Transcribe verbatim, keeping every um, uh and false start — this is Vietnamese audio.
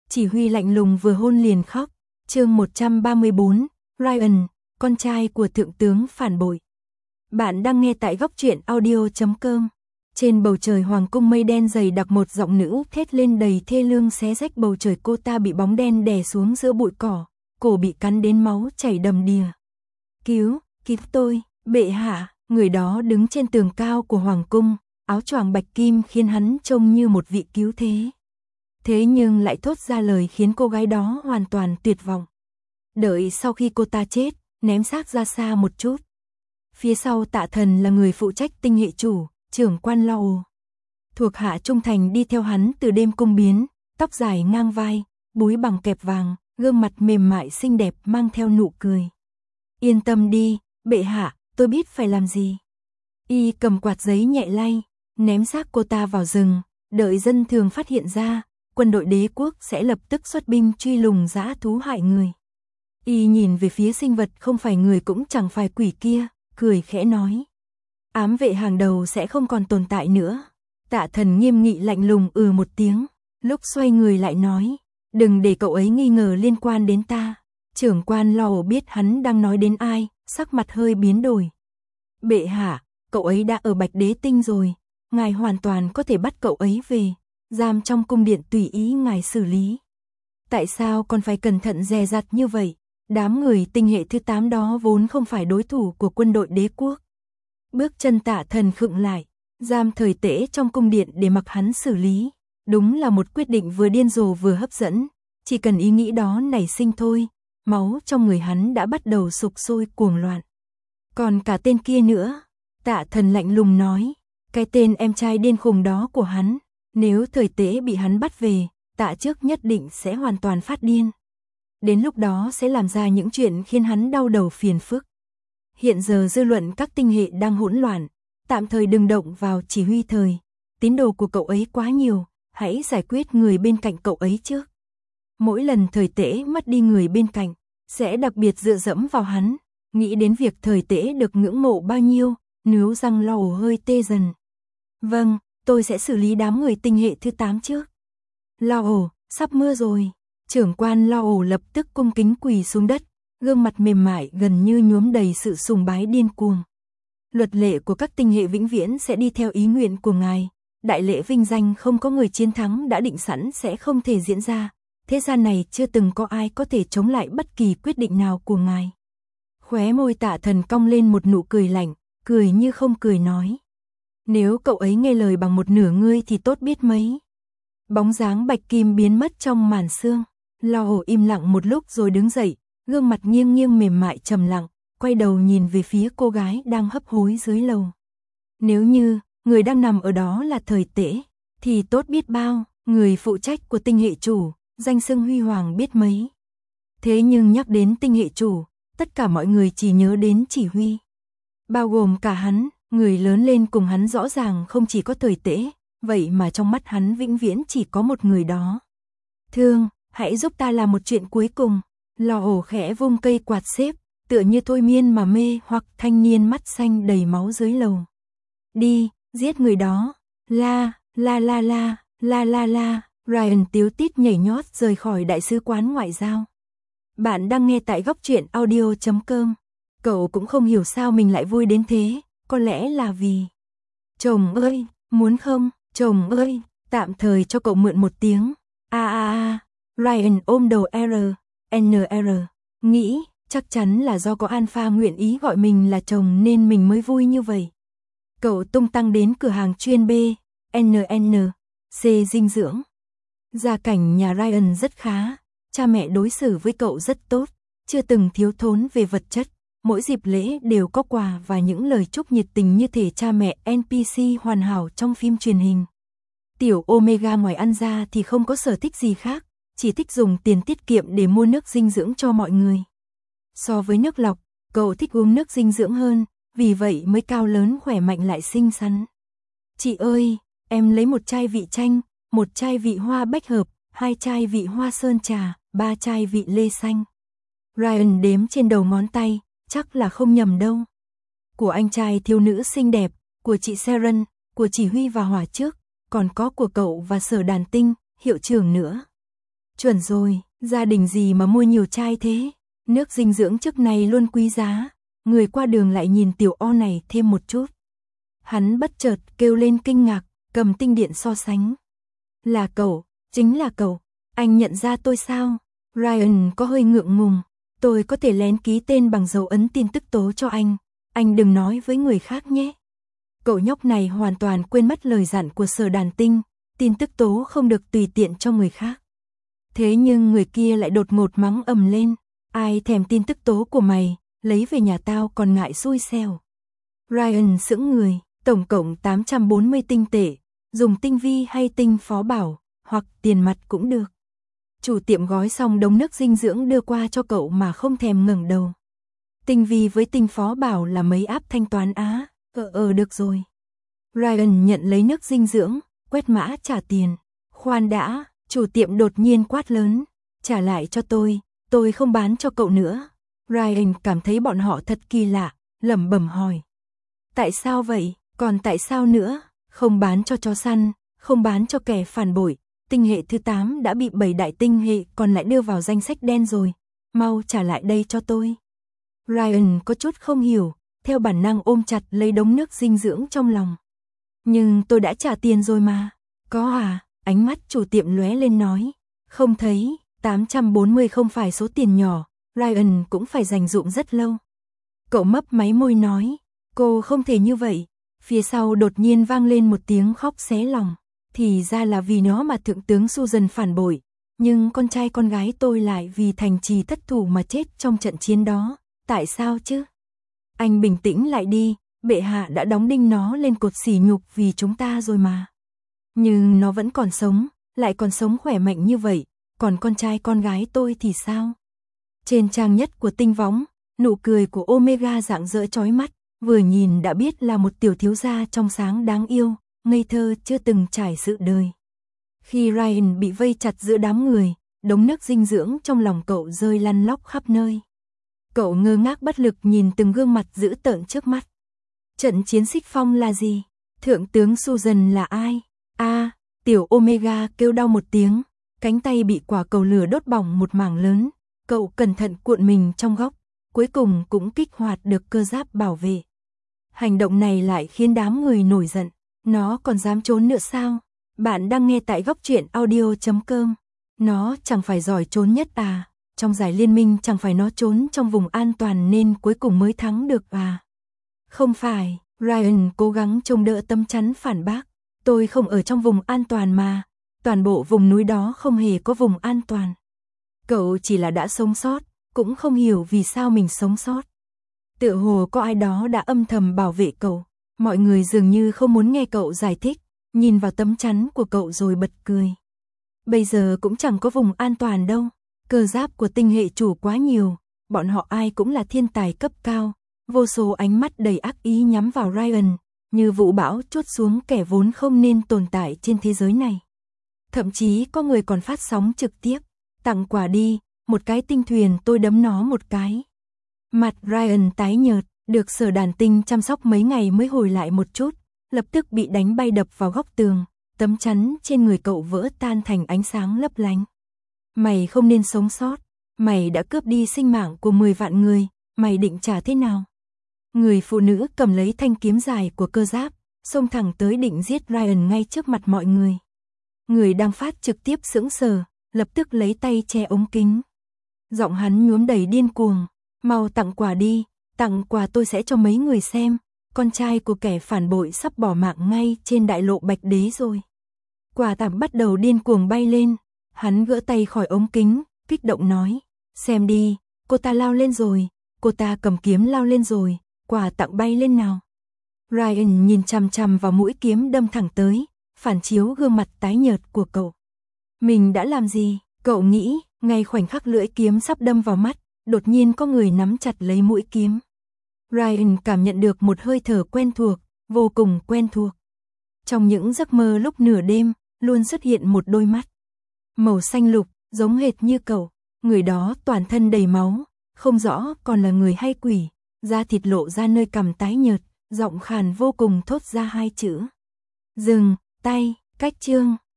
Chỉ huy lạnh lùng vừa hôn liền khóc. Chương một trăm ba mươi bốn, Ryan, con trai của thượng tướng phản bội. Bạn đang nghe tại góc truyện audio chấm com. Trên bầu trời hoàng cung mây đen dày đặc, một giọng nữ thét lên đầy thê lương xé rách bầu trời. Cô ta bị bóng đen đè xuống giữa bụi cỏ, cổ bị cắn đến máu chảy đầm đìa. Cứu, cứu tôi, bệ hạ. Người đó đứng trên tường cao của hoàng cung, áo choàng bạch kim khiến hắn trông như một vị cứu thế. Thế nhưng lại thốt ra lời khiến cô gái đó hoàn toàn tuyệt vọng. Đợi sau khi cô ta chết, ném xác ra xa một chút. Phía sau Tạ Thần là người phụ trách tinh hệ chủ, trưởng quan Lao. Thuộc hạ trung thành đi theo hắn từ đêm cung biến, tóc dài ngang vai, búi bằng kẹp vàng, gương mặt mềm mại xinh đẹp mang theo nụ cười. Yên tâm đi, bệ hạ, tôi biết phải làm gì. Y cầm quạt giấy nhẹ lay, ném xác cô ta vào rừng, đợi dân thường phát hiện ra, quân đội đế quốc sẽ lập tức xuất binh truy lùng dã thú hại người. Y nhìn về phía sinh vật không phải người cũng chẳng phải quỷ kia, cười khẽ nói. Ám vệ hàng đầu sẽ không còn tồn tại nữa. Tạ Thần nghiêm nghị lạnh lùng ừ một tiếng, lúc xoay người lại nói. Đừng để cậu ấy nghi ngờ liên quan đến ta. Trưởng quan Lo biết hắn đang nói đến ai, sắc mặt hơi biến đổi. Bệ hạ, cậu ấy đã ở Bạch Đế Tinh rồi, ngài hoàn toàn có thể bắt cậu ấy về, giam trong cung điện tùy ý ngài xử lý. Tại sao còn phải cẩn thận dè dặt như vậy? Đám người tinh hệ thứ tám đó vốn không phải đối thủ của quân đội đế quốc. Bước chân Tạ Thần khựng lại, giam Thời Tễ trong cung điện để mặc hắn xử lý. Đúng là một quyết định vừa điên rồ vừa hấp dẫn, chỉ cần ý nghĩ đó nảy sinh thôi, máu trong người hắn đã bắt đầu sục sôi cuồng loạn. Còn cả tên kia nữa, Tạ Thần lạnh lùng nói, cái tên em trai điên khùng đó của hắn, nếu Thời Tễ bị hắn bắt về, Tạ Trước nhất định sẽ hoàn toàn phát điên. Đến lúc đó sẽ làm ra những chuyện khiến hắn đau đầu phiền phức. Hiện giờ dư luận các tinh hệ đang hỗn loạn, tạm thời đừng động vào chỉ huy Thời. Tín đồ của cậu ấy quá nhiều, hãy giải quyết người bên cạnh cậu ấy trước. Mỗi lần Thời Tễ mất đi người bên cạnh, sẽ đặc biệt dựa dẫm vào hắn, nghĩ đến việc Thời Tễ được ngưỡng mộ bao nhiêu, níu răng Lo hơi tê dần. Vâng, tôi sẽ xử lý đám người tinh hệ thứ tám trước. Lo, sắp mưa rồi. Trưởng quan Lo lập tức cung kính quỳ xuống đất, gương mặt mềm mại gần như nhuốm đầy sự sùng bái điên cuồng. Luật lệ của các tinh hệ vĩnh viễn sẽ đi theo ý nguyện của ngài. Đại lễ vinh danh không có người chiến thắng đã định sẵn sẽ không thể diễn ra. Thế gian này chưa từng có ai có thể chống lại bất kỳ quyết định nào của ngài. Khóe môi Tạ Thần cong lên một nụ cười lạnh, cười như không cười nói. Nếu cậu ấy nghe lời bằng một nửa ngươi thì tốt biết mấy. Bóng dáng bạch kim biến mất trong màn sương. Lo im lặng một lúc rồi đứng dậy, gương mặt nghiêng nghiêng mềm mại trầm lặng, quay đầu nhìn về phía cô gái đang hấp hối dưới lầu. Nếu như người đang nằm ở đó là Thời Tễ, thì tốt biết bao, người phụ trách của tinh hệ chủ, danh xưng huy hoàng biết mấy. Thế nhưng nhắc đến tinh hệ chủ, tất cả mọi người chỉ nhớ đến chỉ huy. Bao gồm cả hắn, người lớn lên cùng hắn rõ ràng không chỉ có Thời Tễ, vậy mà trong mắt hắn vĩnh viễn chỉ có một người đó. Thương, hãy giúp ta làm một chuyện cuối cùng. Lo khẽ vung cây quạt xếp, tựa như thôi miên mà mê hoặc thanh niên mắt xanh đầy máu dưới lầu. Đi, giết người đó. La, la la la, la la la. Ryan tíu tít nhảy nhót rời khỏi đại sứ quán ngoại giao. Bạn đang nghe tại góc truyện audio chấm com. Cậu cũng không hiểu sao mình lại vui đến thế, có lẽ là vì... Chồng ơi, muốn không, chồng ơi, tạm thời cho cậu mượn một tiếng. A a a, Ryan ôm đầu R, N R, nghĩ, chắc chắn là do có Alpha nguyện ý gọi mình là chồng nên mình mới vui như vậy. Cậu tung tăng đến cửa hàng chuyên B, N N, C dinh dưỡng. Gia cảnh nhà Ryan rất khá, cha mẹ đối xử với cậu rất tốt, chưa từng thiếu thốn về vật chất, mỗi dịp lễ đều có quà và những lời chúc nhiệt tình như thể cha mẹ N P C hoàn hảo trong phim truyền hình. Tiểu Omega ngoài ăn ra thì không có sở thích gì khác, chỉ thích dùng tiền tiết kiệm để mua nước dinh dưỡng cho mọi người. So với nước lọc, cậu thích uống nước dinh dưỡng hơn, vì vậy mới cao lớn khỏe mạnh lại xinh xắn. Chị ơi, em lấy một chai vị chanh, một chai vị hoa bách hợp, hai chai vị hoa sơn trà, ba chai vị lê xanh. Ryan đếm trên đầu ngón tay, chắc là không nhầm đâu. Của anh trai thiếu nữ xinh đẹp, của chị Sharon, của chỉ huy và hỏa trước, còn có của cậu và Sở Đàn Tinh, hiệu trưởng nữa. Chuẩn rồi, gia đình gì mà mua nhiều chai thế? Nước dinh dưỡng trước này luôn quý giá. Người qua đường lại nhìn tiểu O này thêm một chút. Hắn bất chợt kêu lên kinh ngạc, cầm tinh điện so sánh. Là cậu, chính là cậu. Anh nhận ra tôi sao? Ryan có hơi ngượng ngùng. Tôi có thể lén ký tên bằng dấu ấn tin tức tố cho anh. Anh đừng nói với người khác nhé. Cậu nhóc này hoàn toàn quên mất lời dặn của Sở Đàn Tinh. Tin tức tố không được tùy tiện cho người khác. Thế nhưng người kia lại đột ngột mắng ầm lên. Ai thèm tin tức tố của mày, lấy về nhà tao còn ngại xui xẻo. Ryan sững người, tổng cộng tám trăm bốn mươi tinh tệ, dùng tinh vi hay tinh phó bảo, hoặc tiền mặt cũng được. Chủ tiệm gói xong đống nước dinh dưỡng đưa qua cho cậu mà không thèm ngẩng đầu. Tinh vi với tinh phó bảo là mấy áp thanh toán á, ờ ờ được rồi. Ryan nhận lấy nước dinh dưỡng, quét mã trả tiền. Khoan đã, chủ tiệm đột nhiên quát lớn, trả lại cho tôi, tôi không bán cho cậu nữa. Ryan cảm thấy bọn họ thật kỳ lạ, lẩm bẩm hỏi. Tại sao vậy, còn tại sao nữa, không bán cho chó săn, không bán cho kẻ phản bội, tinh hệ thứ tám đã bị bảy đại tinh hệ còn lại đưa vào danh sách đen rồi, mau trả lại đây cho tôi. Ryan có chút không hiểu, theo bản năng ôm chặt lấy đống nước dinh dưỡng trong lòng. Nhưng tôi đã trả tiền rồi mà. Có à, ánh mắt chủ tiệm lóe lên nói. Không thấy, tám trăm bốn mươi không phải số tiền nhỏ, Ryan cũng phải dành dụm rất lâu. Cậu mấp máy môi nói, cô không thể như vậy. Phía sau đột nhiên vang lên một tiếng khóc xé lòng. Thì ra là vì nó mà thượng tướng Susan phản bội. Nhưng con trai con gái tôi lại vì thành trì thất thủ mà chết trong trận chiến đó. Tại sao chứ? Anh bình tĩnh lại đi, bệ hạ đã đóng đinh nó lên cột sỉ nhục vì chúng ta rồi mà. Nhưng nó vẫn còn sống, lại còn sống khỏe mạnh như vậy, còn con trai con gái tôi thì sao? Trên trang nhất của Tinh Võng, nụ cười của Omega rạng rỡ chói mắt, vừa nhìn đã biết là một tiểu thiếu gia trong sáng đáng yêu, ngây thơ chưa từng trải sự đời. Khi Ryan bị vây chặt giữa đám người, đống nước dinh dưỡng trong lòng cậu rơi lăn lóc khắp nơi. Cậu ngơ ngác bất lực nhìn từng gương mặt dữ tợn trước mắt. Trận chiến Xích Phong là gì? Thượng tướng Susan là ai? A, à, tiểu Omega kêu đau một tiếng, cánh tay bị quả cầu lửa đốt bỏng một mảng lớn. Cậu cẩn thận cuộn mình trong góc, cuối cùng cũng kích hoạt được cơ giáp bảo vệ. Hành động này lại khiến đám người nổi giận. Nó còn dám trốn nữa sao? Bạn đang nghe tại góc truyện audio chấm com. Nó chẳng phải giỏi trốn nhất à? Trong giải liên minh chẳng phải nó trốn trong vùng an toàn nên cuối cùng mới thắng được à? Không phải, Ryan cố gắng trông đỡ tấm chắn phản bác. Tôi không ở trong vùng an toàn mà. Toàn bộ vùng núi đó không hề có vùng an toàn. Cậu chỉ là đã sống sót, cũng không hiểu vì sao mình sống sót. Tựa hồ có ai đó đã âm thầm bảo vệ cậu. Mọi người dường như không muốn nghe cậu giải thích, nhìn vào tấm chắn của cậu rồi bật cười. Bây giờ cũng chẳng có vùng an toàn đâu. Cơ giáp của tinh hệ chủ quá nhiều, bọn họ ai cũng là thiên tài cấp cao. Vô số ánh mắt đầy ác ý nhắm vào Ryan, như vũ bão trút xuống kẻ vốn không nên tồn tại trên thế giới này. Thậm chí có người còn phát sóng trực tiếp. Tặng quà đi, một cái tinh thuyền tôi đấm nó một cái. Mặt Ryan tái nhợt, được Sở Đàn Tinh chăm sóc mấy ngày mới hồi lại một chút, lập tức bị đánh bay đập vào góc tường, tấm chắn trên người cậu vỡ tan thành ánh sáng lấp lánh. Mày không nên sống sót, mày đã cướp đi sinh mạng của mười vạn người, mày định trả thế nào? Người phụ nữ cầm lấy thanh kiếm dài của cơ giáp, xông thẳng tới định giết Ryan ngay trước mặt mọi người. Người đang phát trực tiếp sững sờ, lập tức lấy tay che ống kính. Giọng hắn nhuốm đầy điên cuồng, mau tặng quà đi, tặng quà tôi sẽ cho mấy người xem, con trai của kẻ phản bội sắp bỏ mạng ngay trên đại lộ Bạch Đế rồi. Quà tặng bắt đầu điên cuồng bay lên, hắn gỡ tay khỏi ống kính, kích động nói, xem đi, cô ta lao lên rồi, cô ta cầm kiếm lao lên rồi, quà tặng bay lên nào. Ryan nhìn chằm chằm vào mũi kiếm đâm thẳng tới, phản chiếu gương mặt tái nhợt của cậu. Mình đã làm gì? Cậu nghĩ, ngay khoảnh khắc lưỡi kiếm sắp đâm vào mắt, đột nhiên có người nắm chặt lấy mũi kiếm. Ryan cảm nhận được một hơi thở quen thuộc, vô cùng quen thuộc. Trong những giấc mơ lúc nửa đêm, luôn xuất hiện một đôi mắt. Màu xanh lục, giống hệt như cậu, người đó toàn thân đầy máu, không rõ còn là người hay quỷ, da thịt lộ ra nơi cằm tái nhợt, giọng khàn vô cùng thốt ra hai chữ. Dừng, tay, cách chương.